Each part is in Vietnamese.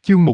Chương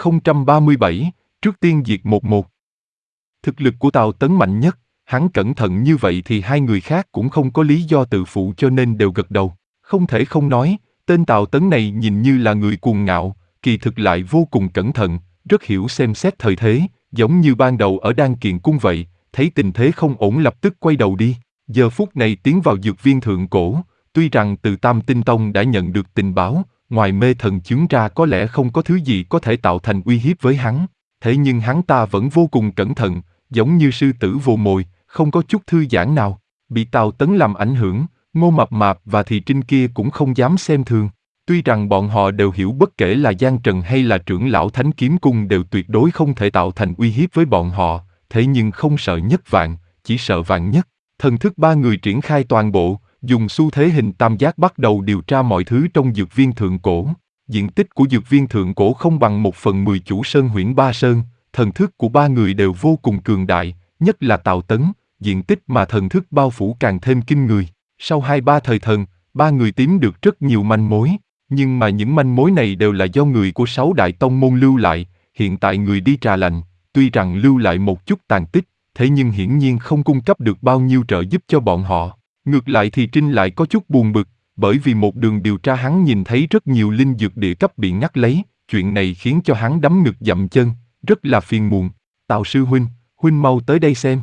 1037, trước tiên diệt 11. Thực lực của Tào Tấn mạnh nhất, hắn cẩn thận như vậy thì hai người khác cũng không có lý do tự phụ cho nên đều gật đầu. Không thể không nói, tên Tào Tấn này nhìn như là người cuồng ngạo, kỳ thực lại vô cùng cẩn thận, rất hiểu xem xét thời thế, giống như ban đầu ở Đan Kiền Cung vậy, thấy tình thế không ổn lập tức quay đầu đi. Giờ phút này tiến vào dược viên thượng cổ, tuy rằng từ Tam Tinh Tông đã nhận được tình báo, ngoài mê thần chướng ra có lẽ không có thứ gì có thể tạo thành uy hiếp với hắn. Thế nhưng hắn ta vẫn vô cùng cẩn thận, giống như sư tử vồ mồi, không có chút thư giãn nào. Bị Tào Tấn làm ảnh hưởng, Ngô Mập Mạp và Thị Trinh kia cũng không dám xem thường. Tuy rằng bọn họ đều hiểu bất kể là Giang Trần hay là trưởng lão Thánh Kiếm Cung đều tuyệt đối không thể tạo thành uy hiếp với bọn họ, thế nhưng không sợ nhất vạn, chỉ sợ vạn nhất. Thần thức ba người triển khai toàn bộ, dùng xu thế hình tam giác bắt đầu điều tra mọi thứ trong dược viên thượng cổ. Diện tích của dược viên thượng cổ không bằng 1/10 Chủ Sơn Huyễn Ba Sơn, thần thức của ba người đều vô cùng cường đại, nhất là Tào Tấn, diện tích mà thần thức bao phủ càng thêm kinh người. Sau 2-3 thời thần, ba người tìm được rất nhiều manh mối, nhưng mà những manh mối này đều là do người của 6 đại tông môn lưu lại, hiện tại người đi trà lạnh, tuy rằng lưu lại một chút tàn tích, thế nhưng hiển nhiên không cung cấp được bao nhiêu trợ giúp cho bọn họ. Ngược lại thì Trinh lại có chút buồn bực, bởi vì một đường điều tra hắn nhìn thấy rất nhiều linh dược địa cấp bị ngắt lấy, chuyện này khiến cho hắn đấm ngực dậm chân, rất là phiền muộn. Tào sư huynh, huynh mau tới đây xem.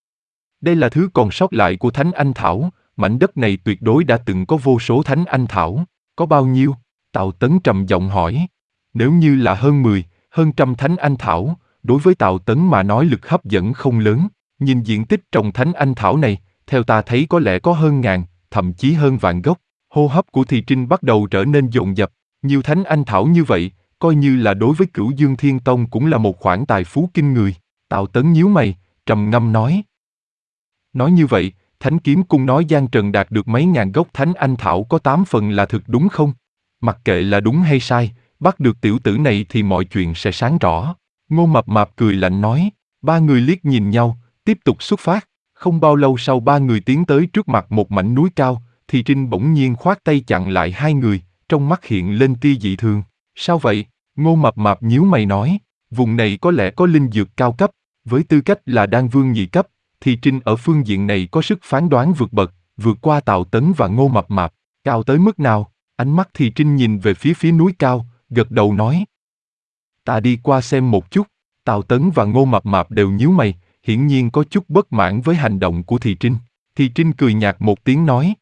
Đây là thứ còn sót lại của Thánh Anh Thảo, mảnh đất này tuyệt đối đã từng có vô số Thánh Anh Thảo, có bao nhiêu? Tào Tấn trầm giọng hỏi. Nếu như là hơn 10, hơn trăm Thánh Anh Thảo, đối với Tào Tấn mà nói lực hấp dẫn không lớn, nhìn diện tích trồng Thánh Anh Thảo này, theo ta thấy có lẽ có hơn ngàn, thậm chí hơn vạn gốc. Hô hấp của Thị Trinh bắt đầu trở nên dồn dập, nhiều Thánh Anh Thảo như vậy, coi như là đối với Cửu Dương Thiên Tông cũng là một khoản tài phú kinh người. Tào Tấn nhíu mày, trầm ngâm nói. Nói như vậy, Thánh Kiếm Cung nói Giang Trần đạt được mấy ngàn gốc Thánh Anh Thảo có 8 phần là thực đúng không? Mặc kệ là đúng hay sai, bắt được tiểu tử này thì mọi chuyện sẽ sáng rõ. Ngô Mập Mạp cười lạnh nói, ba người liếc nhìn nhau, tiếp tục xuất phát. Không bao lâu sau ba người tiến tới trước mặt một mảnh núi cao, thì Trinh bỗng nhiên khoát tay chặn lại hai người, trong mắt hiện lên tia dị thường. Sao vậy? Ngô Mập Mạp nhíu mày nói, vùng này có lẽ có linh dược cao cấp, với tư cách là đan vương nhị cấp, thì Trinh ở phương diện này có sức phán đoán vượt bậc, vượt qua Tào Tấn và Ngô Mập Mạp. Cao tới mức nào? Ánh mắt thì Trinh nhìn về phía núi cao, gật đầu nói. Ta đi qua xem một chút. Tào Tấn và Ngô Mập Mạp đều nhíu mày, hiển nhiên có chút bất mãn với hành động của Thị Trinh. Thị Trinh cười nhạt một tiếng nói.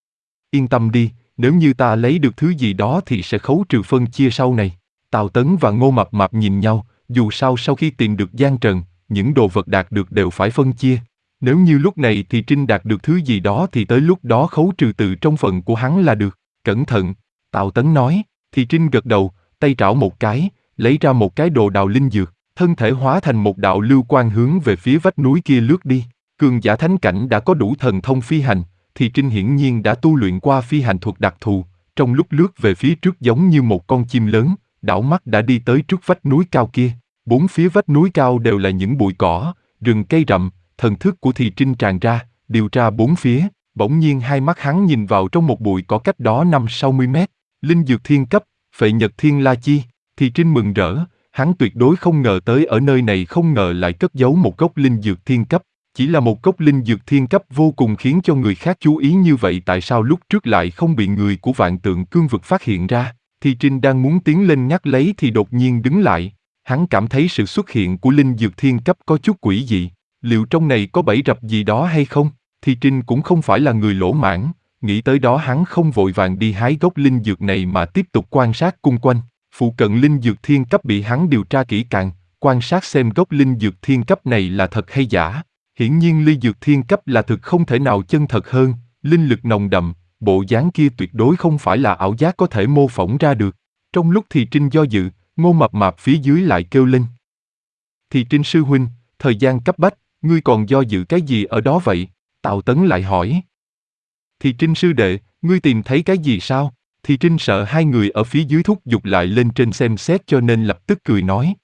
Yên tâm đi, nếu như ta lấy được thứ gì đó thì sẽ khấu trừ phân chia sau này. Tào Tấn và Ngô Mập Mạp nhìn nhau, dù sao sau khi tìm được Giang Trần, những đồ vật đạt được đều phải phân chia. Nếu như lúc này Thị Trinh đạt được thứ gì đó thì tới lúc đó khấu trừ từ trong phần của hắn là được. Cẩn thận, Tào Tấn nói. Thị Trinh gật đầu, tay trảo một cái, lấy ra một cái đồ đào linh dược, thân thể hóa thành một đạo lưu quang hướng về phía vách núi kia lướt đi. Cường giả thánh cảnh đã có đủ thần thông phi hành, thì Trinh hiển nhiên đã tu luyện qua phi hành thuật đặc thù, trong lúc lướt về phía trước giống như một con chim lớn, đảo mắt đã đi tới trước vách núi cao kia. Bốn phía vách núi cao đều là những bụi cỏ, rừng cây rậm, thần thức của Thị Trinh tràn ra, điều tra bốn phía, bỗng nhiên hai mắt hắn nhìn vào trong một bụi cỏ cách đó 50-60 mét, linh dược thiên cấp, Phệ Nhật Thiên La Chi. Thị Trinh mừng rỡ, hắn tuyệt đối không ngờ tới ở nơi này không ngờ lại cất giấu một gốc linh dược thiên cấp. Chỉ là một gốc linh dược thiên cấp vô cùng khiến cho người khác chú ý như vậy, tại sao lúc trước lại không bị người của Vạn Tượng Cương Vực phát hiện ra? Thị Trinh đang muốn tiến lên nhắc lấy thì đột nhiên đứng lại. Hắn cảm thấy sự xuất hiện của linh dược thiên cấp có chút quỷ dị. Liệu trong này có bẫy rập gì đó hay không? Thị Trinh cũng không phải là người lỗ mãn, nghĩ tới đó hắn không vội vàng đi hái gốc linh dược này mà tiếp tục quan sát cung quanh. Phụ cận linh dược thiên cấp bị hắn điều tra kỹ càng, quan sát xem gốc linh dược thiên cấp này là thật hay giả. Hiển nhiên linh dược thiên cấp là thực, không thể nào chân thật hơn, linh lực nồng đậm, bộ dáng kia tuyệt đối không phải là ảo giác có thể mô phỏng ra được. Trong lúc Thị Trinh do dự, Ngô Mập Mạp phía dưới lại kêu lên. Thị Trinh sư huynh, thời gian cấp bách, ngươi còn do dự cái gì ở đó vậy? Tào Tấn lại hỏi. Thị Trinh sư đệ, ngươi tìm thấy cái gì sao? Thị Trinh sợ hai người ở phía dưới thúc giục lại lên trên xem xét cho nên lập tức cười nói.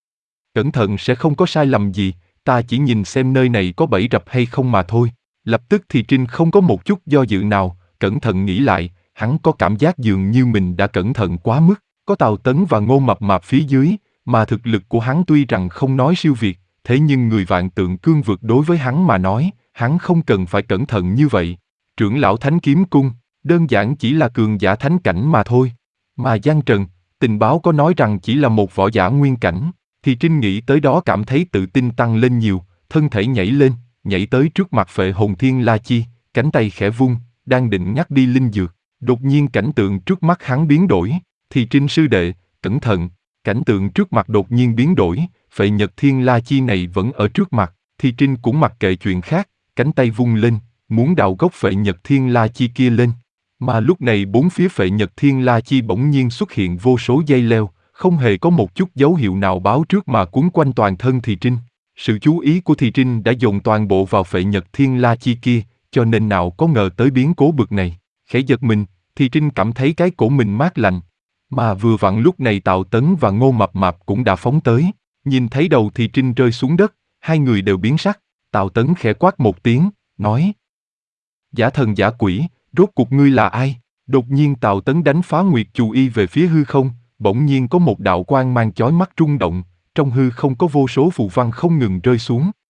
Cẩn thận sẽ không có sai lầm gì, ta chỉ nhìn xem nơi này có bẫy rập hay không mà thôi. Lập tức Thị Trinh không có một chút do dự nào, cẩn thận nghĩ lại, hắn có cảm giác dường như mình đã cẩn thận quá mức. Có Tào Tấn và Ngô Mập Mạp phía dưới, mà thực lực của hắn tuy rằng không nói siêu việt, thế nhưng người vạn tượng cương vực đối với hắn mà nói, hắn không cần phải cẩn thận như vậy. Trưởng lão Thánh Kiếm Cung, đơn giản chỉ là cường giả thánh cảnh mà thôi. Mà Giang Trần, tình báo có nói rằng chỉ là một võ giả nguyên cảnh, thì Trinh nghĩ tới đó cảm thấy tự tin tăng lên nhiều, thân thể nhảy lên, nhảy tới trước mặt Phệ Hồn Thiên La Chi, cánh tay khẽ vung, đang định ngắt đi linh dược. Đột nhiên cảnh tượng trước mắt hắn biến đổi, thì Trinh sư đệ, cẩn thận, cảnh tượng trước mặt đột nhiên biến đổi, Phệ Nhật Thiên La Chi này vẫn ở trước mặt, thì Trinh cũng mặc kệ chuyện khác, cánh tay vung lên, muốn đào gốc Phệ Nhật Thiên La Chi kia lên. Mà lúc này bốn phía Phệ Nhật Thiên La Chi bỗng nhiên xuất hiện vô số dây leo, không hề có một chút dấu hiệu nào báo trước mà cuốn quanh toàn thân Thì Trinh. Sự chú ý của Thì Trinh đã dồn toàn bộ vào Phệ Nhật Thiên La Chi kia, cho nên nào có ngờ tới biến cố bực này. Khẽ giật mình, Thì Trinh cảm thấy cái cổ mình mát lạnh. Mà vừa vặn lúc này Tào Tấn và Ngô Mập Mạp cũng đã phóng tới. Nhìn thấy đầu Thì Trinh rơi xuống đất, hai người đều biến sắc. Tào Tấn khẽ quát một tiếng, nói: Giả thần giả quỷ, rốt cuộc ngươi là ai? Đột nhiên Tào Tấn đánh phá nguyệt chù y về phía hư không, bỗng nhiên có một đạo quang mang chói mắt rung động, trong hư không có vô số phù văn không ngừng rơi xuống.